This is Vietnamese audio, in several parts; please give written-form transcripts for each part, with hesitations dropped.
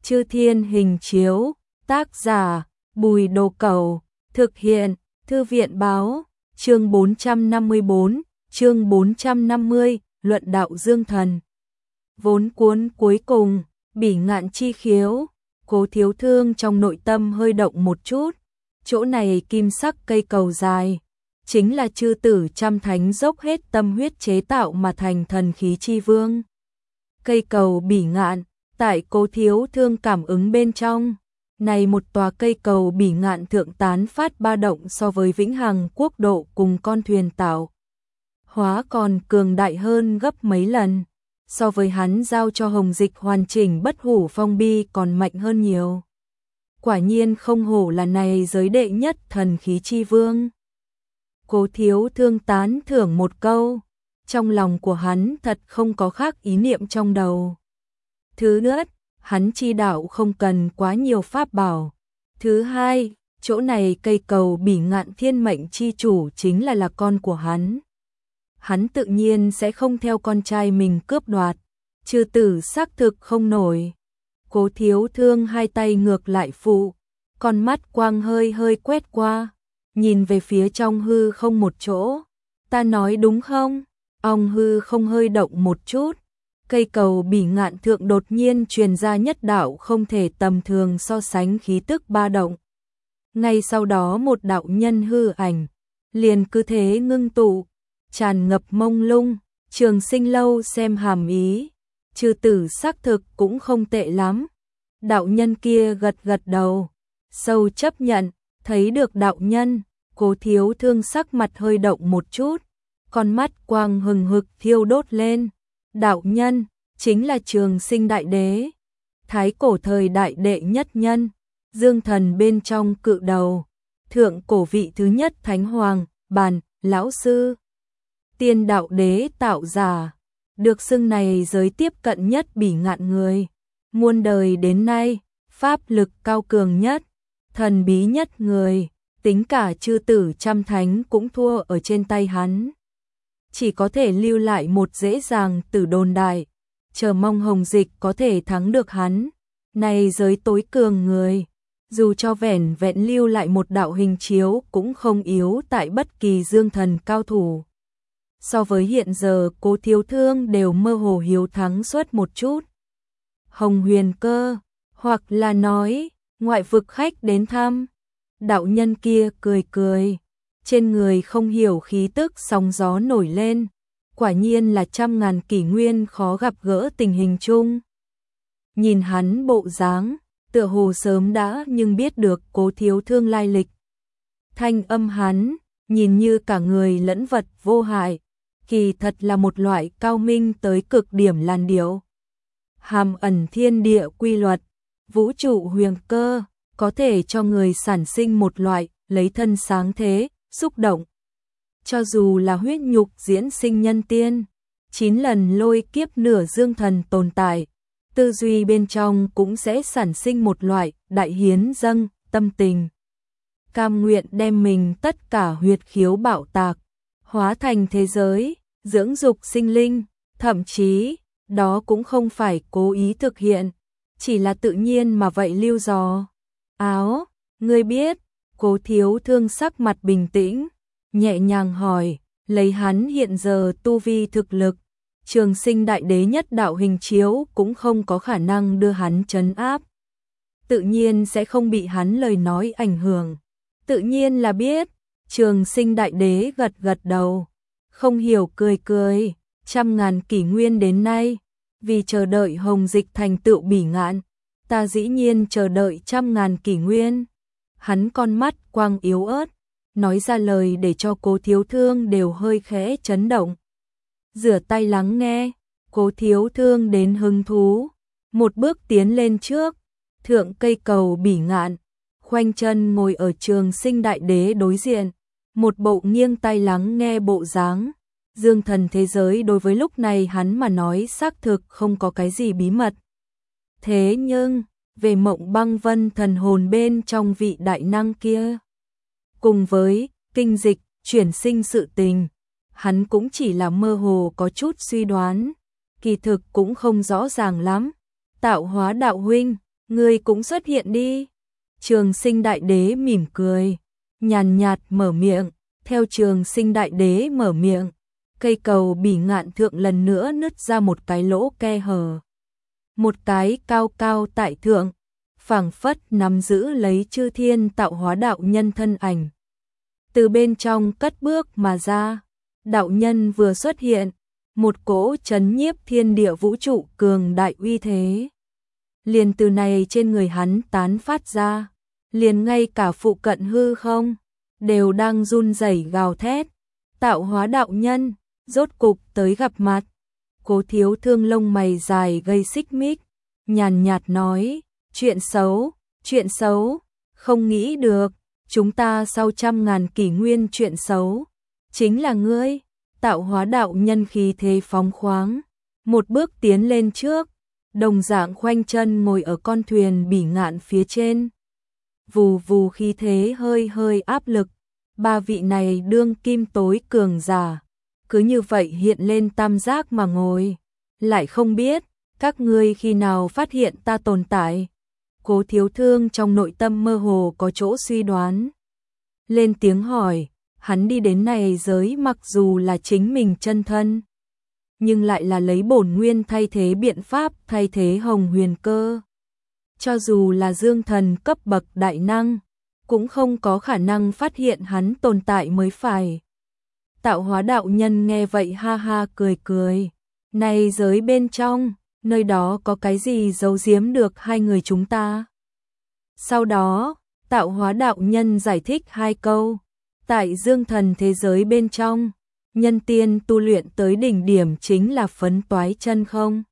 Chư Thiên Hình Chiếu, tác giả, Bùi Đồ Cẩu, thực hiện, Thư viện Báo, chương 454, chương 450, Luận Đạo Dương Thần. Vốn cuốn cuối cùng, Bỉ Ngạn Chi Khiếu, Cố Thiếu Thương trong nội tâm hơi động một chút, chỗ này kim sắc cây cầu dài, chính là chư tử trăm thánh dốc hết tâm huyết chế tạo mà thành thần khí chi vương. Cây cầu Bỉ Ngạn, tại Cố Thiếu Thương cảm ứng bên trong, này một tòa cây cầu Bỉ Ngạn thượng tán phát ba động so với Vĩnh Hằng quốc độ cùng con thuyền tạo hóa còn cường đại hơn gấp mấy lần, so với hắn giao cho Hồng Dịch hoàn chỉnh bất hủ phong bi còn mạnh hơn nhiều. Quả nhiên không hổ là này giới đệ nhất thần khí chi vương. Cố Thiếu Thương tán thưởng một câu, trong lòng của hắn thật không có khác ý niệm trong đầu. Thứ nhất, hắn chi đạo không cần quá nhiều pháp bảo. Thứ hai, chỗ này cây cầu Bỉ Ngạn thiên mệnh chi chủ chính là con của hắn. Hắn tự nhiên sẽ không theo con trai mình cướp đoạt, trừ tử xác thực không nổi. Cố Thiếu Thương hai tay ngược lại phụ, con mắt quang hơi hơi quét qua, nhìn về phía trong hư không một chỗ. Ta nói đúng không? Ong hư không hơi động một chút. Cây cầu Bỉ Ngạn thượng đột nhiên truyền ra nhất đạo không thể tầm thường so sánh khí tức ba động. Ngay sau đó một đạo nhân hư ảnh, liền cứ thế ngưng tụ, tràn ngập mông lung, Trường Sinh lâu xem hàm ý, trừ tử xác thực cũng không tệ lắm. Đạo nhân kia gật gật đầu, sâu chấp nhận, thấy được đạo nhân, Cố Thiếu Thương sắc mặt hơi động một chút, con mắt quang hừng hực thiêu đốt lên. Đạo nhân, chính là Trường Sinh đại đế, thái cổ thời đại đệ nhất nhân, dương thần bên trong cự đầu, thượng cổ vị thứ nhất thánh hoàng, bàn, lão sư. Tiên đạo đế tạo giả, được xưng này giới tiếp cận nhất Bỉ Ngạn người, muôn đời đến nay, pháp lực cao cường nhất, thần bí nhất người, tính cả chư tử trăm thánh cũng thua ở trên tay hắn. Chỉ có thể lưu lại một dễ dàng tử đồn đại, chờ mong Hồng Dịch có thể thắng được hắn. Này giới tối cường người, dù cho vẻn vẹn lưu lại một đạo hình chiếu cũng không yếu tại bất kỳ dương thần cao thủ. So với hiện giờ Cố Thiếu Thương đều mơ hồ hiếu thắng suốt một chút. Hồng Huyền Cơ, hoặc là nói, ngoại vực khách đến thăm. Đạo nhân kia cười cười, trên người không hiểu khí tức sóng gió nổi lên, quả nhiên là trăm ngàn kỷ nguyên khó gặp gỡ tình hình chung. Nhìn hắn bộ dáng, tựa hồ sớm đã nhưng biết được Cố Thiếu Thương lai lịch. Thanh âm hắn, nhìn như cả người lẫn vật vô hại, kỳ thật là một loại cao minh tới cực điểm làn điệu. Hàm ẩn thiên địa quy luật, vũ trụ huyền cơ, có thể cho người sản sinh một loại lấy thân sáng thế, xúc động. Cho dù là huyết nhục diễn sinh nhân tiên, 9 lần lôi kiếp nửa dương thần tồn tại, tư duy bên trong cũng sẽ sản sinh một loại đại hiến dâng, tâm tình. Cam nguyện đem mình tất cả huyệt khiếu bạo tạc, hóa thành thế giới, dưỡng dục sinh linh, thậm chí, đó cũng không phải cố ý thực hiện, chỉ là tự nhiên mà vậy lưu dò. Áo, ngươi biết, Cố Thiếu Thương sắc mặt bình tĩnh, nhẹ nhàng hỏi, lấy hắn hiện giờ tu vi thực lực, Trường Sinh đại đế nhất đạo hình chiếu cũng không có khả năng đưa hắn trấn áp. Tự nhiên sẽ không bị hắn lời nói ảnh hưởng. Tự nhiên là biết, Trường Sinh đại đế gật gật đầu, không hiểu cười cười, trăm ngàn kỷ nguyên đến nay, vì chờ đợi Hồng Dịch thành tựu Bỉ Ngạn, ta dĩ nhiên chờ đợi trăm ngàn kỷ nguyên. Hắn con mắt quang yếu ớt, nói ra lời để cho Cố Thiếu Thương đều hơi khẽ chấn động. Rửa tay lắng nghe, Cố Thiếu Thương đến hứng thú, một bước tiến lên trước, thượng cây cầu Bỉ Ngạn, khoanh chân ngồi ở Trường Sinh đại đế đối diện, một bộ nghiêng tai lắng nghe bộ dáng. Dương thần thế giới đối với lúc này hắn mà nói xác thực không có cái gì bí mật. Thế nhưng, về Mộng Băng Vân thần hồn bên trong vị đại năng kia, cùng với kinh dịch, chuyển sinh sự tình, hắn cũng chỉ là mơ hồ có chút suy đoán, kỳ thực cũng không rõ ràng lắm. Tạo hóa đạo huynh, Ngươi cũng xuất hiện đi. Trường Sinh Đại Đế mỉm cười, nhàn nhạt mở miệng, theo Trường Sinh Đại Đế mở miệng, cây cầu Bỉ Ngạn Thượng lần nữa nứt ra một cái lỗ khe hở. Một cái cao cao tại thượng, phảng phất nắm giữ lấy chư thiên tạo hóa đạo nhân thân ảnh. Từ bên trong cất bước mà ra, đạo nhân vừa xuất hiện, một cỗ chấn nhiếp thiên địa vũ trụ cường đại uy thế. Liền từ này trên người hắn tán phát ra, liền ngay cả phụ cận hư không, đều đang run rẩy gào thét. Tạo hóa đạo nhân, rốt cục tới gặp mặt. Cố Thiếu Thương lông mày dài gây xích mích, nhàn nhạt nói, chuyện xấu, không nghĩ được, chúng ta sau 100.000 kỷ nguyên chuyện xấu, chính là ngươi. Tạo hóa đạo nhân khí thế phóng khoáng, một bước tiến lên trước, đồng dạng khoanh chân ngồi ở con thuyền Bỉ Ngạn phía trên. Vù vù khí thế hơi hơi áp lực, ba vị này đương kim tối cường giả, cứ như vậy hiện lên tam giác mà ngồi, lại không biết các ngươi khi nào phát hiện ta tồn tại. Cố Thiếu Thương trong nội tâm mơ hồ có chỗ suy đoán, lên tiếng hỏi, hắn đi đến này giới mặc dù là chính mình chân thân, nhưng lại là lấy bổn nguyên thay thế biện pháp, thay thế Hồng Huyền Cơ. Cho dù là Dương Thần cấp bậc đại năng, cũng không có khả năng phát hiện hắn tồn tại mới phải. Tạo hóa đạo nhân nghe vậy ha ha cười cười, này giới bên trong, nơi đó có cái gì giấu giếm được hai người chúng ta. Sau đó, tạo hóa đạo nhân giải thích hai câu, tại Dương Thần thế giới bên trong, nhân tiên tu luyện tới đỉnh điểm chính là phấn toái chân không,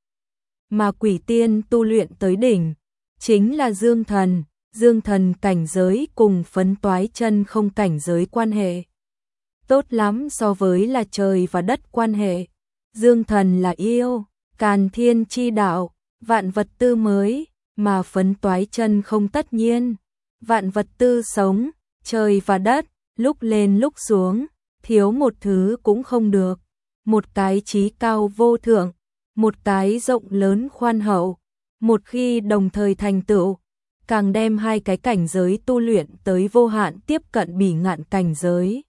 mà quỷ tiên tu luyện tới đỉnh chính là Dương Thần. Dương Thần cảnh giới cùng phấn toái chân không cảnh giới quan hệ tốt lắm so với là trời và đất quan hệ. Dương Thần là yêu, càn thiên chi đạo, vạn vật tư mới, mà phấn toái chân không tất nhiên, vạn vật tư sống, trời và đất, lúc lên lúc xuống, thiếu một thứ cũng không được. Một cái trí cao vô thượng, một cái rộng lớn khoan hậu, một khi đồng thời thành tựu, càng đem hai cái cảnh giới tu luyện tới vô hạn tiếp cận Bỉ Ngạn cảnh giới.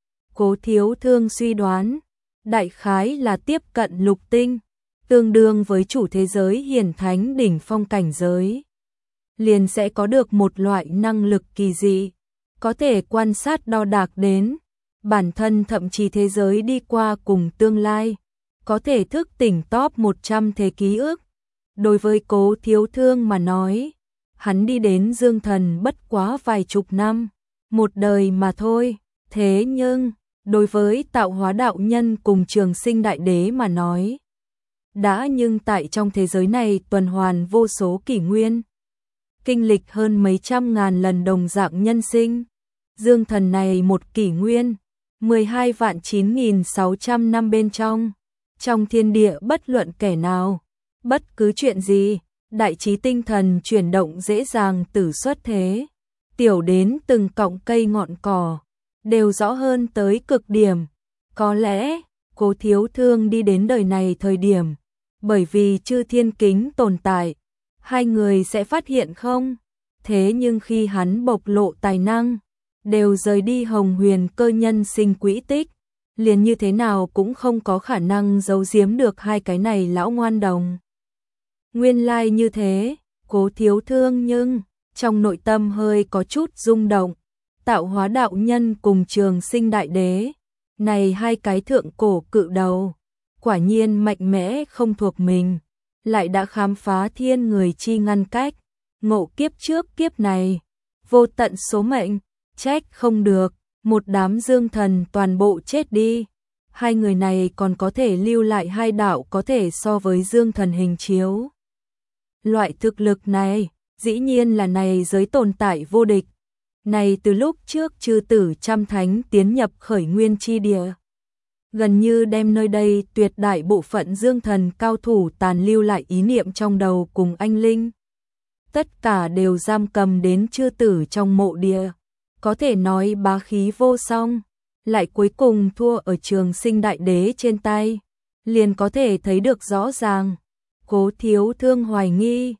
Cố Thiếu Thương suy đoán, đại khái là tiếp cận lục tinh, tương đương với chủ thế giới hiển thánh đỉnh phong cảnh giới. Liền sẽ có được một loại năng lực kỳ dị, có thể quan sát đo đạc đến bản thân thậm chí thế giới đi qua cùng tương lai, có thể thức tỉnh top 100 thế ký ức. Đối với Cố Thiếu Thương mà nói, hắn đi đến Dương Thần bất quá vài chục năm, một đời mà thôi. Thế nhưng, đối với tạo hóa đạo nhân cùng Trường Sinh Đại Đế mà nói, đã nhưng tại trong thế giới này tuần hoàn vô số kỷ nguyên, kinh lịch hơn mấy trăm ngàn lần đồng dạng nhân sinh. Dương Thần này một kỷ nguyên, 12.9.600 năm bên trong thiên địa bất luận kẻ nào, bất cứ chuyện gì, đại trí tinh thần chuyển động dễ dàng tử xuất thế, tiểu đến từng cọng cây ngọn cỏ, đều rõ hơn tới cực điểm. Có lẽ, Cố Thiếu Thương đi đến đời này thời điểm, bởi vì chư thiên kính tồn tại, hai người sẽ phát hiện không? Thế nhưng khi hắn bộc lộ tài năng, đều rời đi Hồng Huyền Cơ nhân sinh quỹ tích, liền như thế nào cũng không có khả năng giấu giếm được hai cái này lão ngoan đồng. Nguyên lai như thế, Cố Thiếu Thương nhưng trong nội tâm hơi có chút rung động. Tạo hóa đạo nhân cùng Trường Sinh Đại Đế, này hai cái thượng cổ cự đầu, quả nhiên mạnh mẽ không thuộc mình, lại đã khám phá thiên người chi ngăn cách, ngộ kiếp trước kiếp này, vô tận số mệnh, trách không được, một đám Dương Thần toàn bộ chết đi. Hai người này còn có thể lưu lại hai đạo có thể so với Dương Thần hình chiếu. Loại thực lực này, dĩ nhiên là này giới tồn tại vô địch. Này từ lúc trước chư tử trăm thánh tiến nhập khởi nguyên chi địa, gần như đem nơi đây tuyệt đại bộ phận Dương Thần cao thủ tàn lưu lại ý niệm trong đầu cùng anh linh. Tất cả đều giam cầm đến chư tử trong mộ địa, có thể nói bá khí vô song, lại cuối cùng thua ở Trường Sinh Đại Đế trên tay, liền có thể thấy được rõ ràng. Cố Thiếu Thương hoài nghi,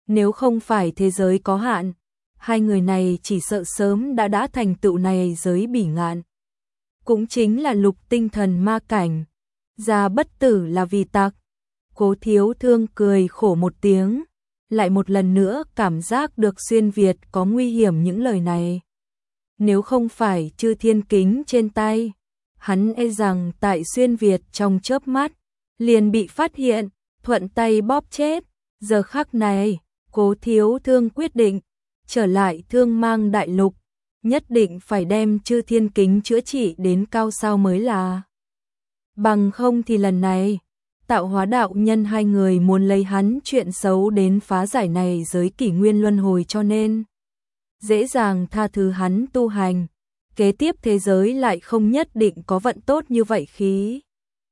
Nếu không phải thế giới có hạn, hai người này chỉ sợ sớm đã thành tựu này giới bỉ ngạn. Cũng chính là lục tinh thần ma cảnh. Già bất tử là vì tặc. Cố Thiếu Thương cười khổ một tiếng, lại một lần nữa cảm giác được xuyên Việt có nguy hiểm những lời này. Nếu không phải chư thiên kính trên tay, hắn e rằng tại xuyên Việt trong chớp mắt, liền bị phát hiện, thuận tay bóp chết. Giờ khắc này, Cố Thiếu Thương quyết định, trở lại Thương Mang đại lục, nhất định phải đem chư thiên kính chữa trị đến cao sao mới là. Bằng không thì lần này, Tạo Hóa đạo nhân hai người muốn lấy hắn chuyện xấu đến phá giải này giới kỷ nguyên luân hồi, cho nên dễ dàng tha thứ hắn tu hành. Kế tiếp thế giới lại không nhất định có vận tốt như vậy khí.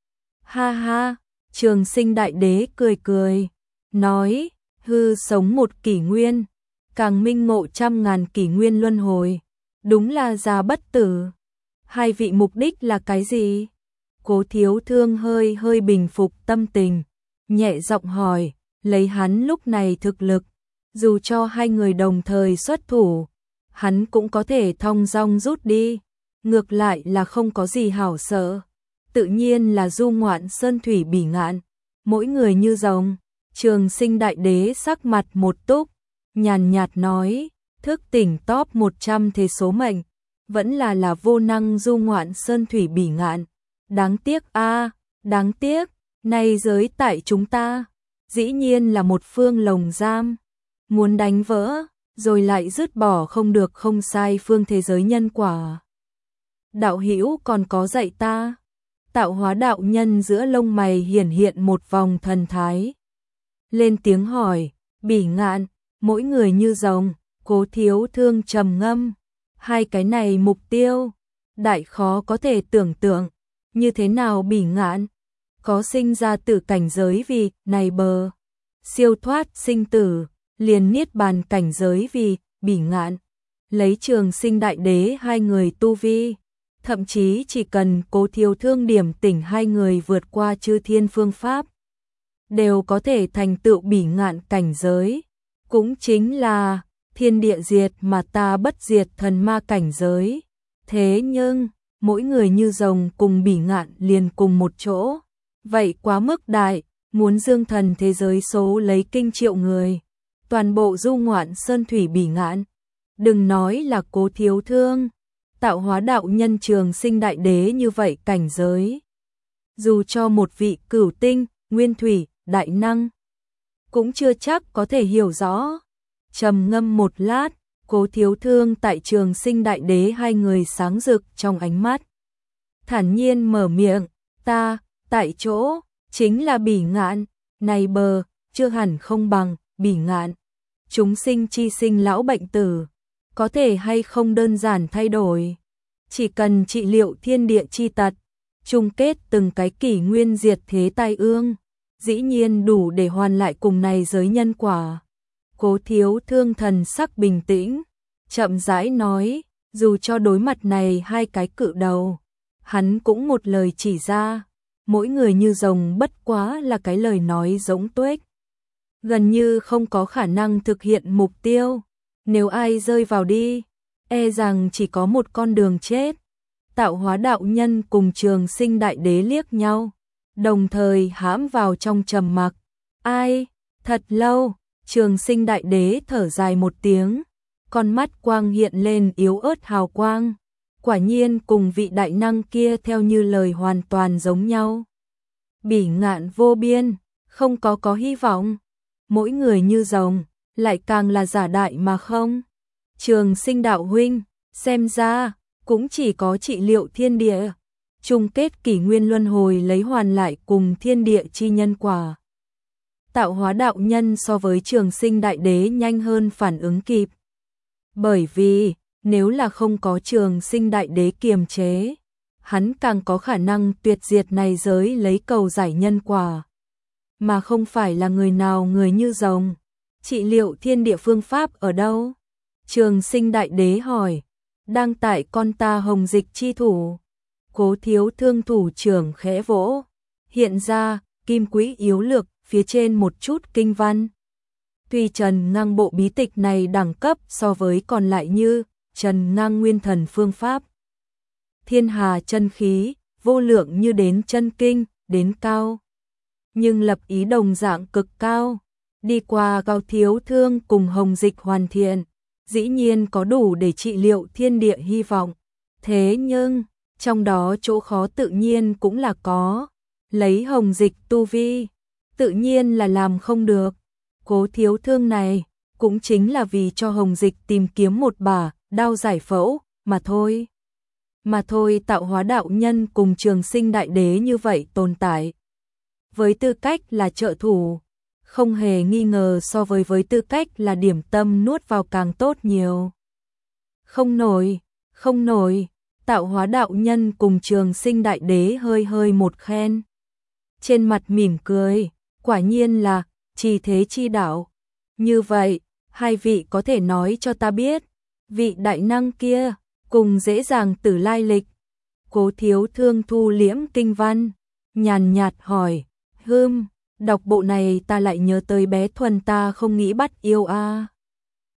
Ha ha, Trường Sinh Đại Đế cười cười, nói, hư sống một kỷ nguyên, càng minh ngộ trăm ngàn kỷ nguyên luân hồi, đúng là già bất tử. Hai vị mục đích là cái gì? Cố Thiếu Thương hơi bình phục tâm tình, nhẹ giọng hỏi, lấy hắn lúc này thực lực, dù cho hai người đồng thời xuất thủ, hắn cũng có thể thong dong rút đi, ngược lại là không có gì hảo sợ. Tự nhiên là du ngoạn sơn thủy bỉ ngạn, mỗi người như rồng. Trường Sinh Đại Đế sắc mặt một túc, nhàn nhạt nói, thức tỉnh top 100 thế số mệnh, vẫn là vô năng du ngoạn sơn thủy bỉ ngạn. Đáng tiếc a, đáng tiếc, nay giới tại chúng ta, dĩ nhiên là một phương lồng giam, muốn đánh vỡ, rồi lại dứt bỏ không được không sai phương thế giới nhân quả. Đạo hữu còn có dạy ta? Tạo Hóa đạo nhân giữa lông mày hiển hiện một vòng thần thái. Lên tiếng hỏi, bỉ ngạn, mỗi người như rồng. Cố Thiếu Thương trầm ngâm, hai cái này mục tiêu, đại khó có thể tưởng tượng. Như thế nào bỉ ngạn? Có sinh ra tử cảnh giới vì này bờ, siêu thoát sinh tử, liền niết bàn cảnh giới vì bỉ ngạn. Lấy Trường Sinh Đại Đế hai người tu vi, thậm chí chỉ cần Cố Thiếu Thương điểm tỉnh hai người vượt qua chư thiên phương pháp, đều có thể thành tựu bỉ ngạn cảnh giới, cũng chính là thiên địa diệt mà ta bất diệt thần ma cảnh giới. Thế nhưng, mỗi người như rồng cùng bỉ ngạn liền cùng một chỗ, vậy quá mức đại, muốn dương thần thế giới số lấy kinh triệu người, toàn bộ du ngoạn sơn thủy bỉ ngạn. Đừng nói là Cố Thiếu Thương, Tạo Hóa đạo nhân Trường Sinh Đại Đế như vậy cảnh giới, dù cho một vị cửu tinh, nguyên thủy, đại năng, cũng chưa chắc có thể hiểu rõ. Trầm ngâm một lát, Cố Thiếu Thương tại Trường Sinh Đại Đế hai người sáng rực trong ánh mắt, thản nhiên mở miệng, ta, tại chỗ, chính là bỉ ngạn, này bờ, chưa hẳn không bằng, bỉ ngạn. Chúng sinh chi sinh lão bệnh tử, có thể hay không đơn giản thay đổi. Chỉ cần trị liệu thiên địa chi tật, chung kết từng cái kỷ nguyên diệt thế tai ương, dĩ nhiên đủ để hoàn lại cùng này giới nhân quả. Cố Thiếu Thương thần sắc bình tĩnh, chậm rãi nói, dù cho đối mặt này hai cái cự đầu, hắn cũng một lời chỉ ra, mỗi người như rồng bất quá là cái lời nói giống tuếch, gần như không có khả năng thực hiện mục tiêu. Nếu ai rơi vào đi, e rằng chỉ có một con đường chết. Tạo Hóa đạo nhân cùng Trường Sinh Đại Đế liếc nhau, đồng thời hãm vào trong trầm mặc. Ai? Thật lâu, Trường Sinh Đại Đế thở dài một tiếng, con mắt quang hiện lên yếu ớt hào quang. Quả nhiên cùng vị đại năng kia theo như lời hoàn toàn giống nhau. Bỉ ngạn vô biên, không có hy vọng. Mỗi người như rồng, lại càng là giả đại mà không. Trường Sinh đạo huynh, xem ra, cũng chỉ có trị liệu thiên địa, chung kết kỷ nguyên luân hồi lấy hoàn lại cùng thiên địa chi nhân quả. Tạo Hóa đạo nhân so với Trường Sinh Đại Đế nhanh hơn phản ứng kịp. Bởi vì, nếu là không có Trường Sinh Đại Đế kiềm chế, hắn càng có khả năng tuyệt diệt này giới lấy cầu giải nhân quả. Mà không phải là người nào người như rồng. Trị liệu thiên địa phương pháp ở đâu? Trường Sinh Đại Đế hỏi. Đang tại con ta Hồng Dịch chi thủ. Cố Thiếu Thương thủ trưởng khẽ vỗ, hiện ra kim quỹ yếu lược phía trên một chút kinh văn. Tuy Trần Ngang bộ bí tịch này đẳng cấp so với còn lại như Trần Ngang nguyên thần phương pháp, thiên hà chân khí, vô lượng như đến chân kinh, đến cao. Nhưng lập ý đồng dạng cực cao, đi qua Cao Thiếu Thương cùng Hồng Dịch hoàn thiện, dĩ nhiên có đủ để trị liệu thiên địa hy vọng. Thế nhưng, trong đó chỗ khó tự nhiên cũng là có, lấy Hồng Dịch tu vi, tự nhiên là làm không được. Cố Thiếu Thương này, cũng chính là vì cho Hồng Dịch tìm kiếm một bả đao giải phẫu, mà thôi. Mà thôi, Tạo Hóa đạo nhân cùng Trường Sinh đại đế như vậy tồn tại. Với tư cách là trợ thủ, không hề nghi ngờ so với tư cách là điểm tâm nuốt vào càng tốt nhiều. Không nổi, Tạo Hóa đạo nhân cùng Trường Sinh đại đế hơi một khen. Trên mặt mỉm cười, quả nhiên là trì thế chi đạo. Như vậy, hai vị có thể nói cho ta biết, vị đại năng kia, cùng dễ dàng tử lai lịch. Cố Thiếu Thương thu liễm kinh văn, nhàn nhạt hỏi, đọc bộ này ta lại nhớ tới bé Thuần ta không nghĩ bắt yêu a.